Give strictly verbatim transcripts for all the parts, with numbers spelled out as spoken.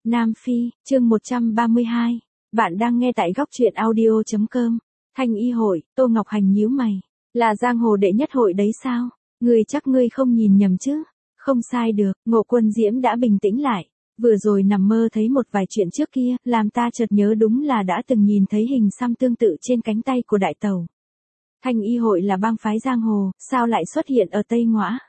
Nam Phi, chương một trăm ba mươi hai. Bạn đang nghe tại góc truyện audio chấm com. Thanh y hội, Tô Ngọc Hành nhíu mày. Là giang hồ đệ nhất hội đấy sao? Ngươi chắc ngươi không nhìn nhầm chứ? Không sai được, Ngộ Quân Diễm đã bình tĩnh lại. Vừa rồi nằm mơ thấy một vài chuyện trước kia, làm ta chợt nhớ đúng là đã từng nhìn thấy hình xăm tương tự trên cánh tay của đại tẩu. Thanh y hội là bang phái giang hồ, sao lại xuất hiện ở Tây Ngoã?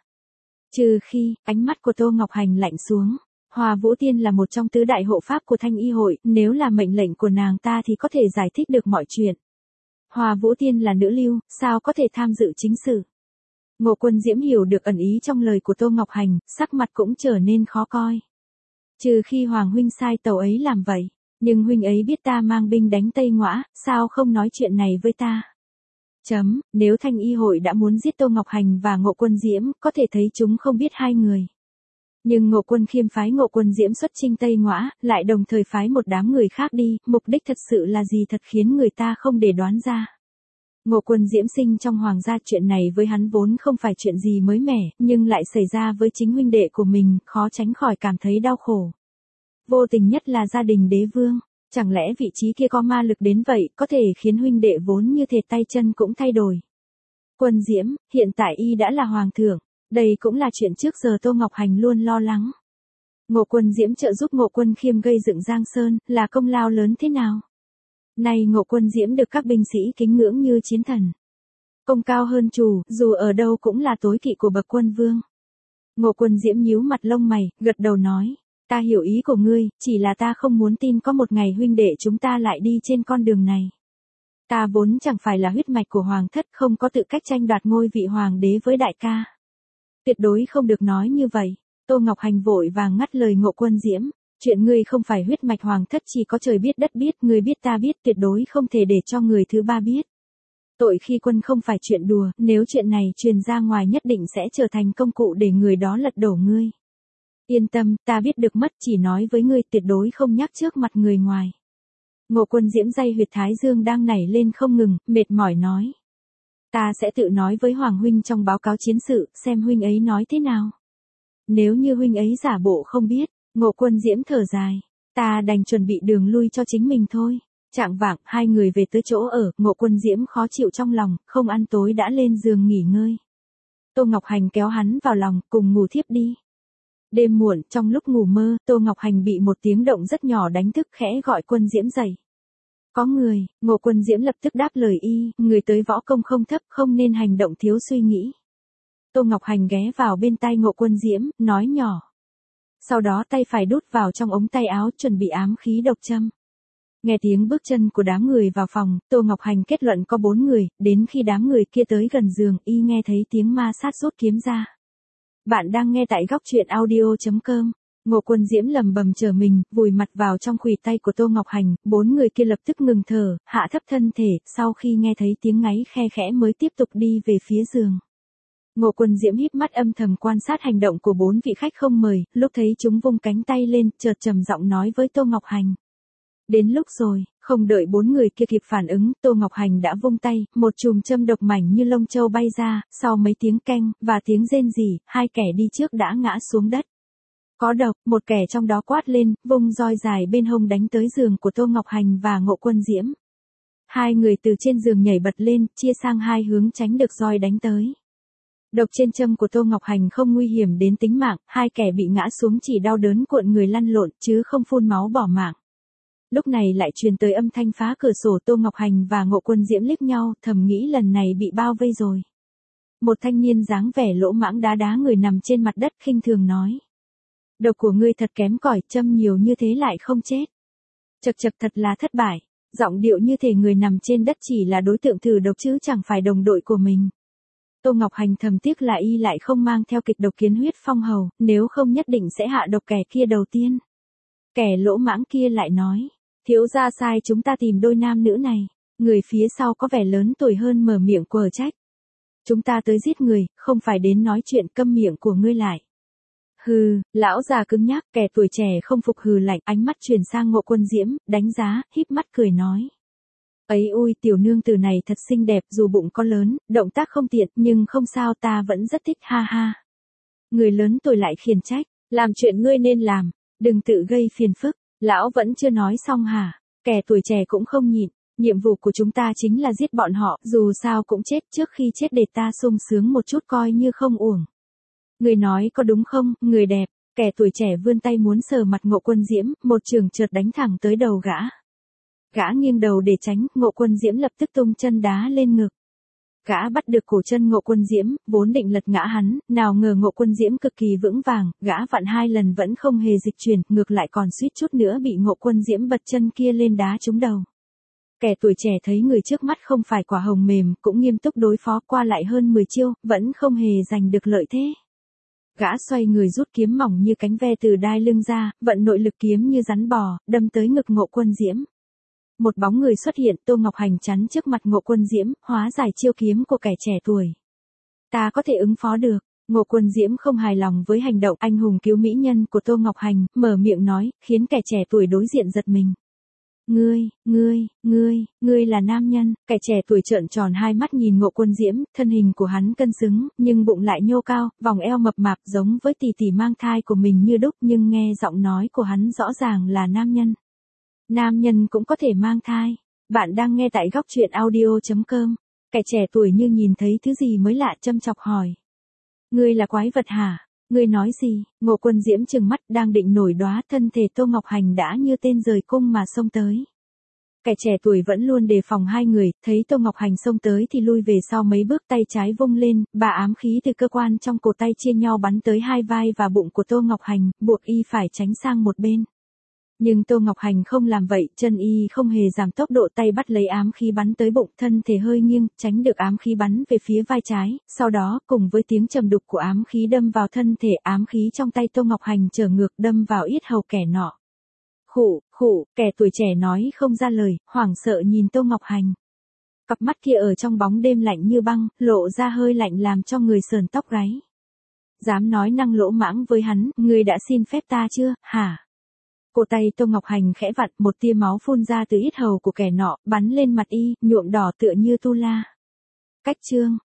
Trừ khi, ánh mắt của Tô Ngọc Hành lạnh xuống. Hòa Vũ Tiên là một trong tứ đại hộ pháp của Thanh y hội, nếu là mệnh lệnh của nàng ta thì có thể giải thích được mọi chuyện. Hòa Vũ Tiên là nữ lưu, sao có thể tham dự chính sự? Ngộ Quân Diễm hiểu được ẩn ý trong lời của Tô Ngọc Hành, sắc mặt cũng trở nên khó coi. Trừ khi Hoàng huynh sai tàu ấy làm vậy, nhưng huynh ấy biết ta mang binh đánh Tây Ngoã, sao không nói chuyện này với ta? Chấm, nếu Thanh y hội đã muốn giết Tô Ngọc Hành và Ngộ Quân Diễm, có thể thấy chúng không biết hai người. Nhưng Ngộ Quân Khiêm phái Ngộ Quân Diễm xuất chinh Tây Ngoã, lại đồng thời phái một đám người khác đi, mục đích thật sự là gì thật khiến người ta không để đoán ra. Ngộ Quân Diễm sinh trong hoàng gia, chuyện này với hắn vốn không phải chuyện gì mới mẻ, nhưng lại xảy ra với chính huynh đệ của mình, khó tránh khỏi cảm thấy đau khổ. Vô tình nhất là gia đình đế vương, chẳng lẽ vị trí kia có ma lực đến vậy, có thể khiến huynh đệ vốn như thề tay chân cũng thay đổi. Quân Diễm, hiện tại y đã là hoàng thượng, đây cũng là chuyện trước giờ Tô Ngọc Hành luôn lo lắng. Ngộ Quân Diễm trợ giúp Ngộ Quân Khiêm gây dựng Giang Sơn, là công lao lớn thế nào? Nay Ngộ Quân Diễm được các binh sĩ kính ngưỡng như chiến thần. Công cao hơn chủ, dù ở đâu cũng là tối kỵ của bậc quân vương. Ngộ Quân Diễm nhíu mặt lông mày, gật đầu nói, ta hiểu ý của ngươi, chỉ là ta không muốn tin có một ngày huynh đệ chúng ta lại đi trên con đường này. Ta vốn chẳng phải là huyết mạch của hoàng thất, không có tự cách tranh đoạt ngôi vị hoàng đế với đại ca. Tuyệt đối không được nói như vậy. Tô Ngọc Hành vội vàng ngắt lời Ngộ Quân Diễm. Chuyện ngươi không phải huyết mạch hoàng thất, chỉ có trời biết đất biết, ngươi biết ta biết, tuyệt đối không thể để cho người thứ ba biết. Tội khi quân không phải chuyện đùa, nếu chuyện này truyền ra ngoài nhất định sẽ trở thành công cụ để người đó lật đổ ngươi. Yên tâm, ta biết được mất, chỉ nói với ngươi tuyệt đối không nhắc trước mặt người ngoài. Ngộ Quân Diễm day huyệt thái dương đang nảy lên không ngừng, mệt mỏi nói. Ta sẽ tự nói với Hoàng huynh trong báo cáo chiến sự, xem huynh ấy nói thế nào. Nếu như huynh ấy giả bộ không biết, Ngộ Quân Diễm thở dài, ta đành chuẩn bị đường lui cho chính mình thôi. Chạng vạng, hai người về tới chỗ ở, Ngộ Quân Diễm khó chịu trong lòng, không ăn tối đã lên giường nghỉ ngơi. Tô Ngọc Hành kéo hắn vào lòng, cùng ngủ thiếp đi. Đêm muộn, trong lúc ngủ mơ, Tô Ngọc Hành bị một tiếng động rất nhỏ đánh thức, khẽ gọi Quân Diễm dậy. Có người, Ngộ Quân Diễm lập tức đáp lời y, người tới võ công không thấp, không nên hành động thiếu suy nghĩ. Tô Ngọc Hành ghé vào bên tai Ngộ Quân Diễm, nói nhỏ. Sau đó tay phải đút vào trong ống tay áo, chuẩn bị ám khí độc châm. Nghe tiếng bước chân của đám người vào phòng, Tô Ngọc Hành kết luận có bốn người, đến khi đám người kia tới gần giường, y nghe thấy tiếng ma sát rút kiếm ra. Bạn đang nghe tại góc truyện audio chấm com. Ngộ Quân Diễm lầm bầm chờ mình, vùi mặt vào trong khuỷu tay của Tô Ngọc Hành, bốn người kia lập tức ngừng thở, hạ thấp thân thể, sau khi nghe thấy tiếng ngáy khe khẽ mới tiếp tục đi về phía giường. Ngộ Quân Diễm híp mắt âm thầm quan sát hành động của bốn vị khách không mời, lúc thấy chúng vung cánh tay lên, chợt trầm giọng nói với Tô Ngọc Hành. Đến lúc rồi, không đợi bốn người kia kịp phản ứng, Tô Ngọc Hành đã vung tay, một chùm châm độc mảnh như lông châu bay ra, sau mấy tiếng keng, và tiếng rên rỉ, hai kẻ đi trước đã ngã xuống đất. Có độc, một kẻ trong đó quát lên, vung roi dài bên hông đánh tới giường của Tô Ngọc Hành và Ngộ Quân Diễm. Hai người từ trên giường nhảy bật lên, chia sang hai hướng tránh được roi đánh tới. Độc trên châm của Tô Ngọc Hành không nguy hiểm đến tính mạng, hai kẻ bị ngã xuống chỉ đau đớn cuộn người lăn lộn, chứ không phun máu bỏ mạng. Lúc này lại truyền tới âm thanh phá cửa sổ, Tô Ngọc Hành và Ngộ Quân Diễm liếc nhau, thầm nghĩ lần này bị bao vây rồi. Một thanh niên dáng vẻ lỗ mãng đá đá người nằm trên mặt đất, khinh thường nói. Độc của ngươi thật kém cỏi, châm nhiều như thế lại không chết. Chật chật thật là thất bại, giọng điệu như thể người nằm trên đất chỉ là đối tượng thử độc chứ chẳng phải đồng đội của mình. Tô Ngọc Hành thầm tiếc là y lại không mang theo kịch độc kiến huyết phong hầu, nếu không nhất định sẽ hạ độc kẻ kia đầu tiên. Kẻ lỗ mãng kia lại nói, thiếu gia sai chúng ta tìm đôi nam nữ này, người phía sau có vẻ lớn tuổi hơn mở miệng quở trách. Chúng ta tới giết người, không phải đến nói chuyện, câm miệng của ngươi lại. Hừ, lão già cứng nhắc, kẻ tuổi trẻ không phục hừ lạnh, ánh mắt chuyển sang Ngộ Quân Diễm, đánh giá, híp mắt cười nói. Ấy ui, tiểu nương tử này thật xinh đẹp, dù bụng có lớn, động tác không tiện, nhưng không sao, ta vẫn rất thích, ha ha. Người lớn tuổi lại khiển trách, làm chuyện ngươi nên làm, đừng tự gây phiền phức. Lão vẫn chưa nói xong hả? Kẻ tuổi trẻ cũng không nhịn. Nhiệm vụ của chúng ta chính là giết bọn họ, dù sao cũng chết, trước khi chết để ta sung sướng một chút coi như không uổng. Người nói có đúng không, người đẹp? Kẻ tuổi trẻ vươn tay muốn sờ mặt Ngộ Quân Diễm, một chưởng chợt đánh thẳng tới đầu gã. Gã nghiêng đầu để tránh, Ngộ Quân Diễm lập tức tung chân đá lên ngực. Gã bắt được cổ chân Ngộ Quân Diễm, vốn định lật ngã hắn, nào ngờ Ngộ Quân Diễm cực kỳ vững vàng, gã vặn hai lần vẫn không hề dịch chuyển, ngược lại còn suýt chút nữa bị Ngộ Quân Diễm bật chân kia lên đá trúng đầu. Kẻ tuổi trẻ thấy người trước mắt không phải quả hồng mềm, cũng nghiêm túc đối phó qua lại hơn mười chiêu, vẫn không hề giành được lợi thế. Gã xoay người rút kiếm mỏng như cánh ve từ đai lưng ra, vận nội lực kiếm như rắn bò, đâm tới ngực Ngộ Quân Diễm. Một bóng người xuất hiện, Tô Ngọc Hành chắn trước mặt Ngộ Quân Diễm, hóa giải chiêu kiếm của kẻ trẻ tuổi. Ta có thể ứng phó được. Ngộ Quân Diễm không hài lòng với hành động anh hùng cứu mỹ nhân của Tô Ngọc Hành, mở miệng nói, khiến kẻ trẻ tuổi đối diện giật mình. Ngươi, ngươi, ngươi, ngươi là nam nhân, kẻ trẻ tuổi trợn tròn hai mắt nhìn Ngộ Quân Diễm, thân hình của hắn cân xứng, nhưng bụng lại nhô cao, vòng eo mập mạp giống với tỷ tỷ mang thai của mình như đúc, nhưng nghe giọng nói của hắn rõ ràng là nam nhân. Nam nhân cũng có thể mang thai. Bạn đang nghe tại góc truyện audio chấm com. Kẻ trẻ tuổi như nhìn thấy thứ gì mới lạ châm chọc hỏi. Ngươi là quái vật hả? Ngươi nói gì? Ngộ Quân Diễm trừng mắt đang định nổi đóa, thân thể Tô Ngọc Hành đã như tên rời cung mà xông tới. Kẻ trẻ tuổi vẫn luôn đề phòng hai người, thấy Tô Ngọc Hành xông tới thì lui về sau mấy bước, tay trái vung lên, ba ám khí từ cơ quan trong cổ tay chia nhau bắn tới hai vai và bụng của Tô Ngọc Hành, buộc y phải tránh sang một bên. Nhưng Tô Ngọc Hành không làm vậy, chân y không hề giảm tốc độ, tay bắt lấy ám khí bắn tới bụng, thân thể hơi nghiêng, tránh được ám khí bắn về phía vai trái, sau đó, cùng với tiếng trầm đục của ám khí đâm vào thân thể, ám khí trong tay Tô Ngọc Hành trở ngược đâm vào yết hầu kẻ nọ. Khụ, khụ, kẻ tuổi trẻ nói không ra lời, hoảng sợ nhìn Tô Ngọc Hành. Cặp mắt kia ở trong bóng đêm lạnh như băng, lộ ra hơi lạnh làm cho người sờn tóc gáy. Dám nói năng lỗ mãng với hắn, ngươi đã xin phép ta chưa, hả? Cổ tay Tô Ngọc Hành khẽ vặn, một tia máu phun ra từ yết hầu của kẻ nọ, bắn lên mặt y, nhuộm đỏ tựa như tu la. Cách chương,